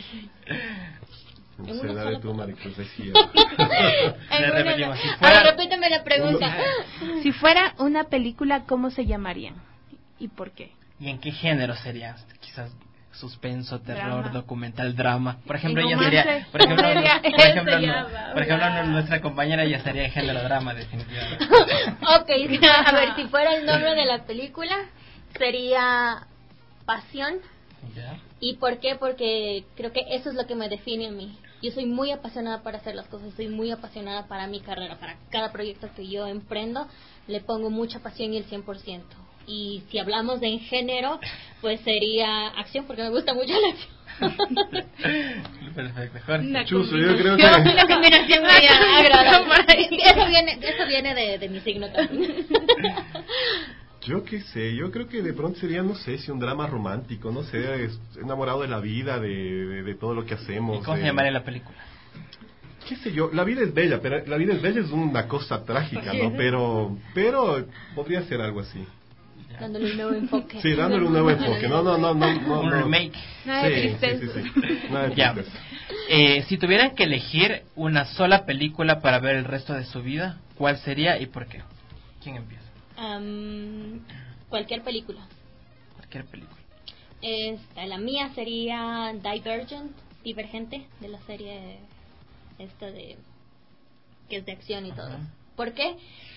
No En sé, una dale sola tú, Maricruz, decía. En Le una- repetimos, si A fuera- ver, repíteme la pregunta. Si fuera una película, ¿cómo se llamarían? ¿Y por qué? ¿Y en qué género sería? Quizás suspenso, terror, Drama. documental, drama. Por ejemplo, Y ella romance, sería, por ejemplo, comedia, por ejemplo, eso ya no- va, por ejemplo, va. no- nuestra compañera ya estaría en género drama, definitivamente. Ok, a ver, si fuera el nombre de la película, sería Pasión. ¿Ya? ¿Y por qué? Porque creo que eso es lo que me define a mí. Yo soy muy apasionada para hacer las cosas, soy muy apasionada para mi carrera, para cada proyecto que yo emprendo, le pongo mucha pasión y el cien por ciento. Y si hablamos de en género, pues sería acción, porque me gusta mucho la acción. Perfecto, Jorge. Una Chuzo, yo creo combinación, que... una combinación muy agradable. Eso viene, eso viene de, de mi signo también. Yo qué sé, yo creo que de pronto sería, no sé, si un drama romántico, no sé, es enamorado de la vida, de, de, de todo lo que hacemos. ¿Y cómo se de- llamaría la película? Qué sé yo, la vida es bella, pero la vida es bella es una cosa trágica, ¿no? Pero, pero podría ser algo así. Dándole un nuevo enfoque. Sí, dándole un nuevo enfoque. No, no, no, no, no. Un no. remake. Nada de Sí, tristeza. sí, sí, sí. Nada de Ya. tristeza. Eh, si tuvieran que elegir una sola película para ver el resto de su vida, ¿cuál sería y por qué? ¿Quién empieza? Am, cualquier película. Cualquier película. Esta, la mía sería Divergent, Divergente, de la serie esta de que es de acción y todo. ¿Por qué?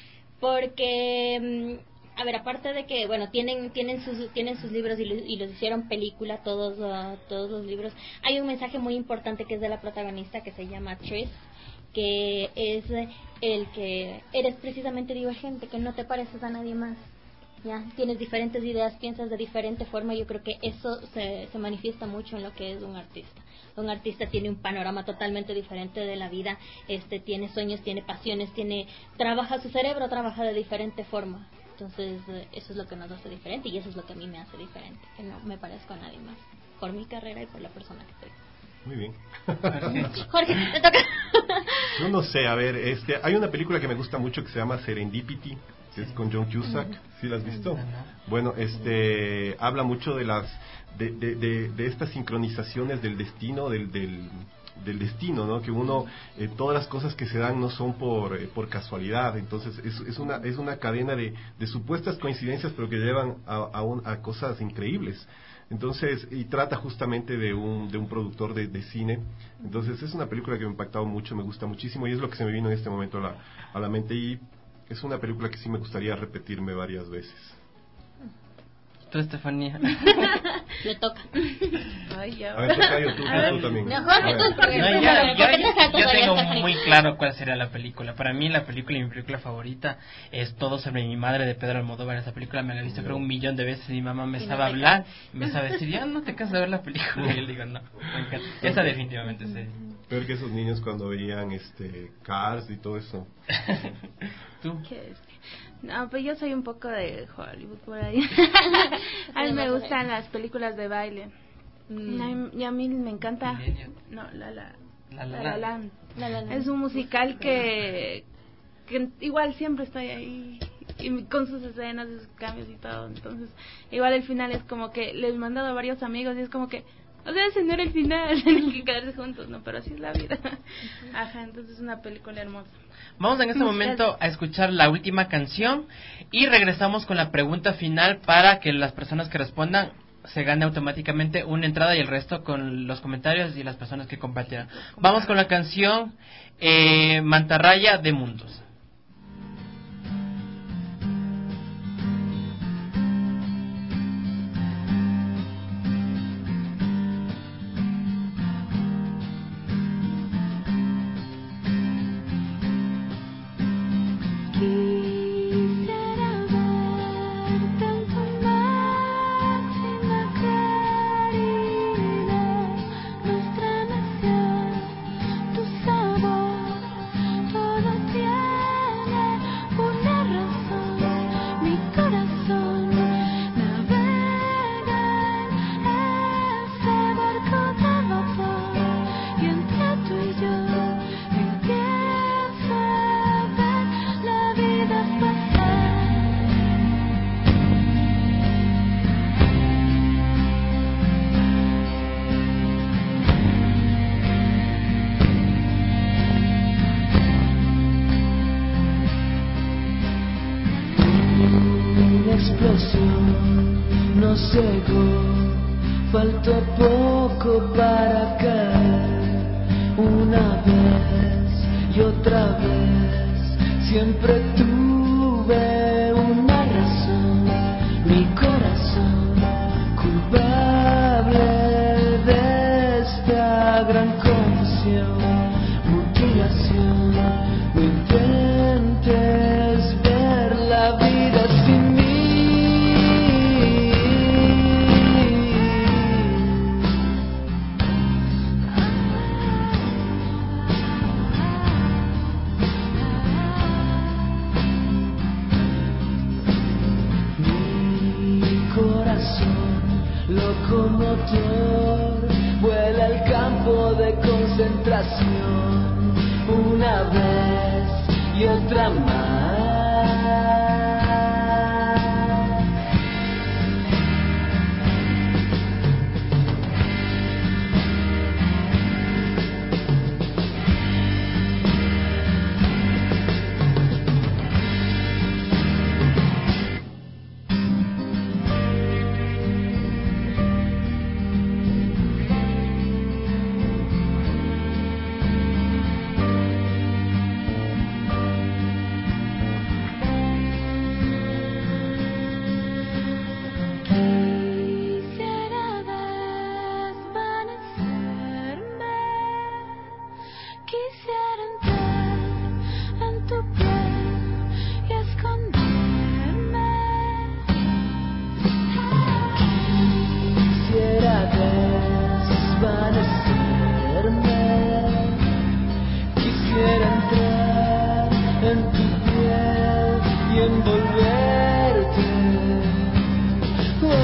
Porque mm, a ver, aparte de que bueno, tienen tienen sus tienen sus libros y, lo- y los hicieron película todos uh, todos los libros. Hay un mensaje muy importante que es de la protagonista que se llama Tris, que es el que eres precisamente divergente, que no te pareces a nadie más. Ya, tienes diferentes ideas, piensas de diferente forma. Yo creo que eso se, se manifiesta mucho en lo que es un artista. Un artista tiene un panorama totalmente diferente de la vida, este tiene sueños, tiene pasiones, tiene trabaja su cerebro, trabaja de diferente forma. Entonces eh, eso es lo que nos hace diferente y eso es lo que a mí me hace diferente, que no me parezco a nadie más, por mi carrera y por la persona que soy. Muy bien. Jorge, te toca. Yo no sé, a ver, este, hay una película que me gusta mucho que se llama Serendipity, que es con John Cusack. ¿Sí la has visto? Bueno, este, habla mucho de las, de, de, de, de estas sincronizaciones del destino, del, del, del destino, ¿no? Que uno, eh, todas las cosas que se dan no son por, eh, por casualidad. Entonces es, es una, es una cadena de, de supuestas coincidencias, pero que llevan a, a, un, a cosas increíbles. Entonces, y trata justamente de un, de un productor de, de cine. Entonces, es una película que me ha impactado mucho, me gusta muchísimo y es lo que se me vino en este momento a la, a la mente. Y es una película que sí me gustaría repetirme varias veces. Tú, Estefanía. Le toca. Ay, ya. A ver, Tocayo, tú, tú, tú también. Mejor A ver. tú, porque No, tú ya, sabes, yo, porque tú sabes yo todavía, tengo Stephanie. muy claro cuál sería la película. Para mí la película y mi película favorita es Todo sobre mi madre de Pedro Almodóvar. Esa película me la he visto creo un millón de veces y mi mamá me Y no sabe te hablar, me sabe decir, ya no te cansas de ver la película. Y yo le digo, no, me encanta. Esa definitivamente sí. Peor que esos niños cuando veían este Cars y todo eso. ¿Tú? ¿Qué es? No, pues yo soy un poco de Hollywood por ahí. A mí me gustan las películas de baile. Mm. Y a mí me encanta. Millennium. No, La La La La La Land. Land. La, la, la. Es un musical que, que igual siempre estoy ahí y con sus escenas, sus cambios y todo. Entonces, igual el final es como que les he mandado a varios amigos y es como que, o sea, ese no era el final, tienen que quedarse juntos, ¿no? Pero así es la vida. Ajá, entonces es una película hermosa. Vamos en este momento a escuchar la última canción y regresamos con la pregunta final para que las personas que respondan se gane automáticamente una entrada y el resto con los comentarios y las personas que compartieran. Vamos con la canción eh, Mantarraya de Mundos. Quisiera verte en tu máxima claridad, nuestra nación, tu sabor, todo tiene explosión nos cegó, faltó poco para caer. Una vez y otra vez siempre tuve una razón, mi corazón culpable de esta gran confusión, mutilación. No intentes ver la vida sin mí. Mi corazón locomotor vuela al campo de concentración una vez y otra más. Quisiera desvanecerme, quisiera entrar en tu piel y esconderme. Quisiera desvanecerme, quisiera entrar en tu piel y envolverte. Oh, oh,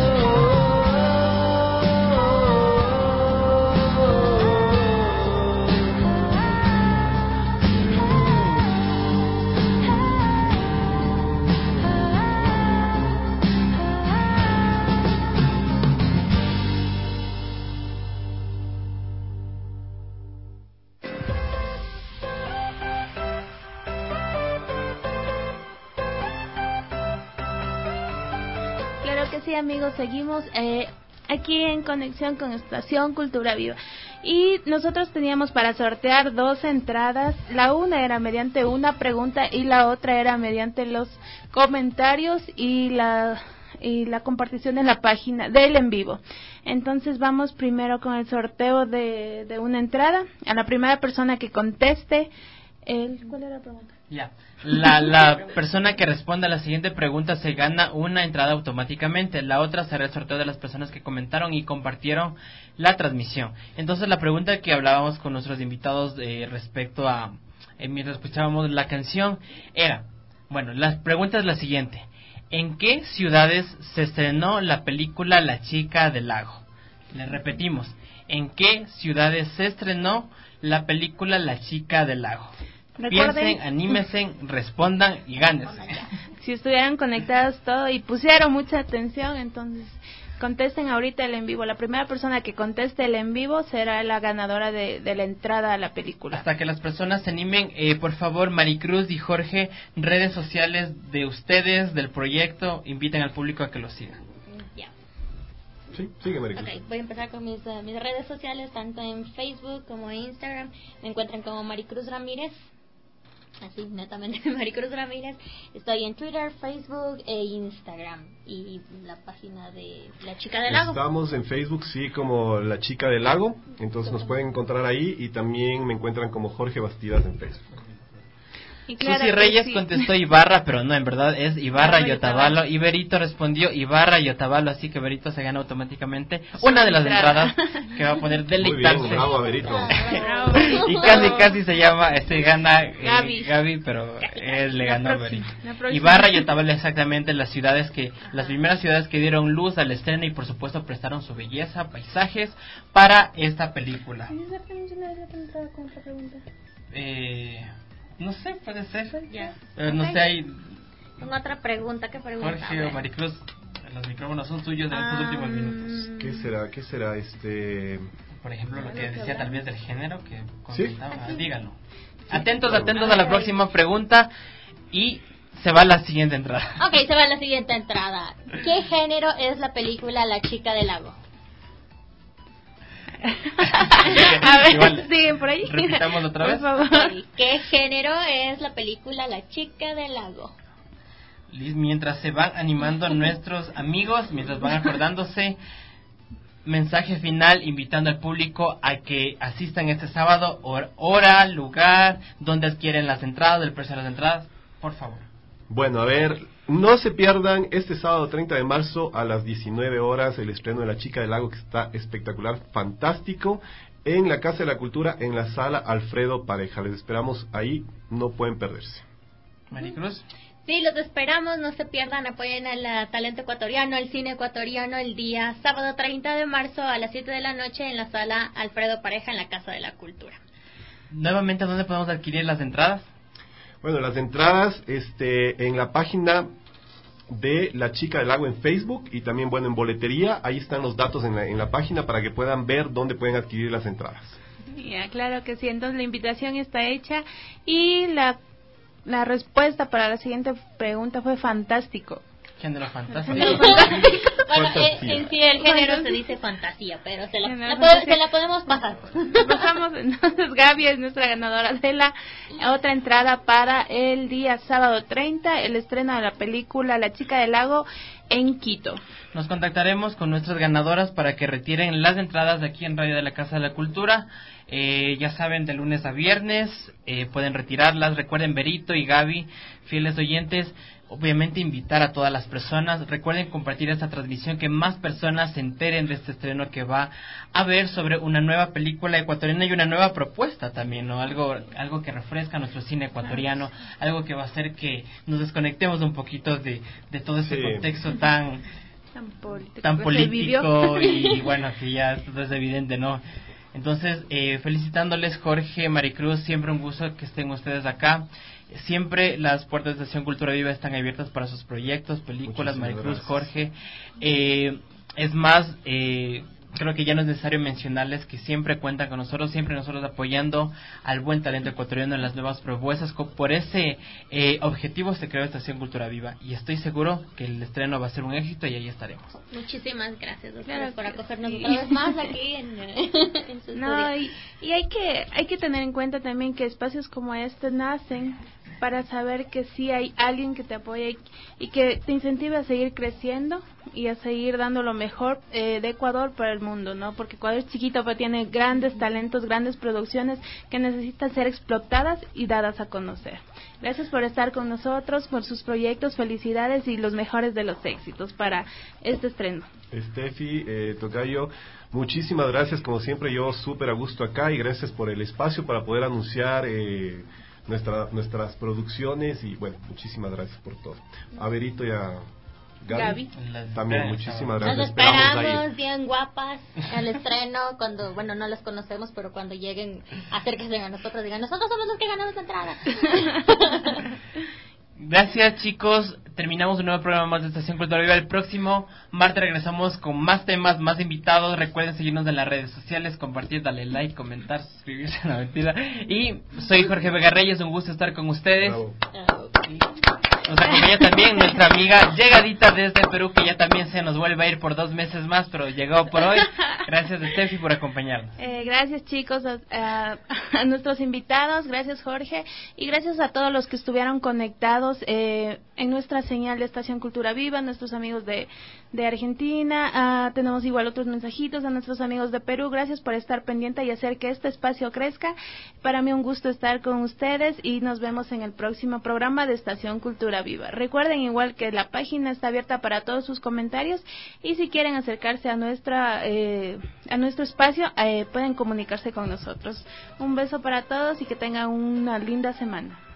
Claro que sí, amigos, seguimos eh, aquí en conexión con Estación Cultura Viva. Y nosotros teníamos para sortear dos entradas. La una era mediante una pregunta y la otra era mediante los comentarios y la y la compartición en la página del en vivo. Entonces vamos primero con el sorteo de, de una entrada. A la primera persona que conteste el... ¿Cuál era la pregunta? Ya. La, la persona que responda a la siguiente pregunta se gana una entrada automáticamente. La otra será el sorteo de las personas que comentaron y compartieron la transmisión. Entonces la pregunta que hablábamos con nuestros invitados eh, respecto a eh, mientras escuchábamos la canción era, bueno, la pregunta es la siguiente: ¿en qué ciudades se estrenó la película La Chica del Lago? Les repetimos, ¿en qué ciudades se estrenó la película La Chica del Lago? Recuerden, piensen, anímense, respondan y gánense. Si estuvieran conectados todo y pusieron mucha atención, entonces contesten ahorita el en vivo. La primera persona que conteste el en vivo será la ganadora de, de la entrada a la película. Hasta que las personas se animen, eh, por favor, Maricruz y Jorge, redes sociales de ustedes, del proyecto, inviten al público a que lo siga. Ya. Sí, sigue, Maricruz. Okay, voy a empezar con mis, uh, mis redes sociales, tanto en Facebook como en Instagram. Me encuentran como Maricruz Ramírez. Así, netamente Maricruz Ramírez. Estoy en Twitter, Facebook e Instagram. Y la página de La Chica del Lago. Estamos en Facebook, sí, como La Chica del Lago. Entonces nos pueden encontrar ahí. Y también me encuentran como Jorge Bastidas en Facebook. Y claro Susi Reyes sí. contestó Ibarra, pero no, en verdad es Ibarra Ibarra y Otavalo. Y Berito respondió Ibarra y Otavalo, así que Berito se gana automáticamente una de las entradas que va a poner deleitarse. Muy bien, bravo, Berito. Y casi casi se llama, se gana eh, Gaby. Gaby, pero él le La ganó a próxima, Berito. la próxima. Ibarra y Otavalo exactamente las ciudades que, las primeras ciudades que dieron luz al estreno y por supuesto prestaron su belleza, paisajes para esta película. Eh... No sé, puede ser. Ya. Eh, no Ok. sé, hay Tengo otra pregunta. ¿Qué pregunta? Jorge o Maricruz, los micrófonos son tuyos en estos últimos minutos. ¿Qué será? ¿Qué será este? Por ejemplo, lo que decía tal vez del género que ¿Sí? comentaba, ¿Ah, sí? díganlo. Atentos, atentos a la próxima pregunta y se va la siguiente entrada. Ok, se va la siguiente entrada. ¿Qué género es la película La chica del lago? A ver, Igual, siguen por ahí. repitamos otra vez. Por favor. Ok, ¿qué género es la película La chica del lago? Liz, mientras se van animando nuestros amigos, mientras van acordándose, mensaje final invitando al público a que asistan este sábado, hora, lugar, donde adquieren las entradas, el precio de las entradas, por favor. Bueno, a ver, no se pierdan este sábado treinta de marzo a las diecinueve horas el estreno de La Chica del Lago, que está espectacular, fantástico, en la Casa de la Cultura, en la sala Alfredo Pareja. Les esperamos ahí, no pueden perderse. Maricruz. Sí, los esperamos, no se pierdan, apoyen al uh, talento ecuatoriano, al cine ecuatoriano el día sábado treinta de marzo a las siete de la noche en la sala Alfredo Pareja en la Casa de la Cultura. Nuevamente, ¿dónde podemos adquirir las entradas? Bueno, las entradas este, en la página de La Chica del Lago en Facebook y también, bueno, en boletería, ahí están los datos en la, en la página para que puedan ver dónde pueden adquirir las entradas. Ya, claro que sí, entonces la invitación está hecha y la La respuesta para la siguiente pregunta fue fantástico. Género fantástico. Bueno, en, en sí el género se dice fantasía, pero se la, la pod- se la podemos pasar. Pasamos, entonces Gaby es nuestra ganadora de la otra entrada para el día sábado treinta, el estreno de la película La Chica del Lago en Quito. Nos contactaremos con nuestras ganadoras para que retiren las entradas de aquí en Radio de la Casa de la Cultura. Eh, ya saben, de lunes a viernes eh, pueden retirarlas. Recuerden, Berito y Gaby, fieles oyentes, obviamente invitar a todas las personas. Recuerden compartir esta transmisión, que más personas se enteren de este estreno que va a ver sobre una nueva película ecuatoriana y una nueva propuesta también, ¿no? Algo, algo que refresca nuestro cine ecuatoriano, algo que va a hacer que nos desconectemos un poquito de, de todo este Sí. contexto tan Tan político, tan que se político vivió. y bueno, que ya esto es evidente, ¿no? Entonces, eh, felicitándoles, Jorge, Maricruz, siempre un gusto que estén ustedes acá. Siempre las puertas de Estación Cultura Viva están abiertas para sus proyectos, películas. Muchísimas Maricruz, gracias. Jorge. Eh, es más, eh, creo que ya no es necesario mencionarles que siempre cuentan con nosotros, siempre nosotros apoyando al buen talento ecuatoriano en las nuevas propuestas. Co- Por ese eh, objetivo se creó Estación Cultura Viva y estoy seguro que el estreno va a ser un éxito y ahí estaremos. Muchísimas gracias a ustedes Claro por que acogernos sí. otra vez más aquí en, en su No, estudio. y, y hay que hay que tener en cuenta también que espacios como este nacen para saber que sí hay alguien que te apoya y, y que te incentive a seguir creciendo y a seguir dando lo mejor eh, de Ecuador para el mundo, ¿no? Porque Ecuador es chiquito, pero tiene grandes talentos, grandes producciones que necesitan ser explotadas y dadas a conocer. Gracias por estar con nosotros, por sus proyectos, felicidades y los mejores de los éxitos para este estreno. Steffi, eh, Tocayo, muchísimas gracias, como siempre yo súper a gusto acá y gracias por el espacio para poder anunciar eh, nuestra, nuestras producciones y bueno, muchísimas gracias por todo. A Berito y a Gaby, Gaby. también muchísimas Nos gracias. Esperamos esperamos ahí. bien guapas al estreno cuando, bueno, no las conocemos, pero cuando lleguen, acérquense a nosotros, digan, nosotros somos los que ganamos la entrada. Gracias, chicos. Terminamos un nuevo programa más de Estación Cultura Viva. El próximo martes regresamos con más temas, más invitados. Recuerden seguirnos en las redes sociales, compartir, darle like, comentar, suscribirse, no mentira. Y soy Jorge Vega Reyes, un gusto estar con ustedes. Bravo. Nos acompaña también nuestra amiga llegadita desde Perú, que ya también se nos vuelve a ir por dos meses más, pero llegó por hoy. Gracias, Steffi, por acompañarnos. Eh, gracias chicos a, a, a nuestros invitados, gracias Jorge y gracias a todos los que estuvieron conectados eh, en nuestra señal de Estación Cultura Viva, nuestros amigos de, de Argentina, ah, tenemos igual otros mensajitos a nuestros amigos de Perú, gracias por estar pendiente y hacer que este espacio crezca. Para mí un gusto estar con ustedes y nos vemos en el próximo programa de Estación Cultura Viva. Recuerden igual que la página está abierta para todos sus comentarios y si quieren acercarse a nuestra eh, a nuestro espacio eh, pueden comunicarse con nosotros. Un beso para todos y que tengan una linda semana.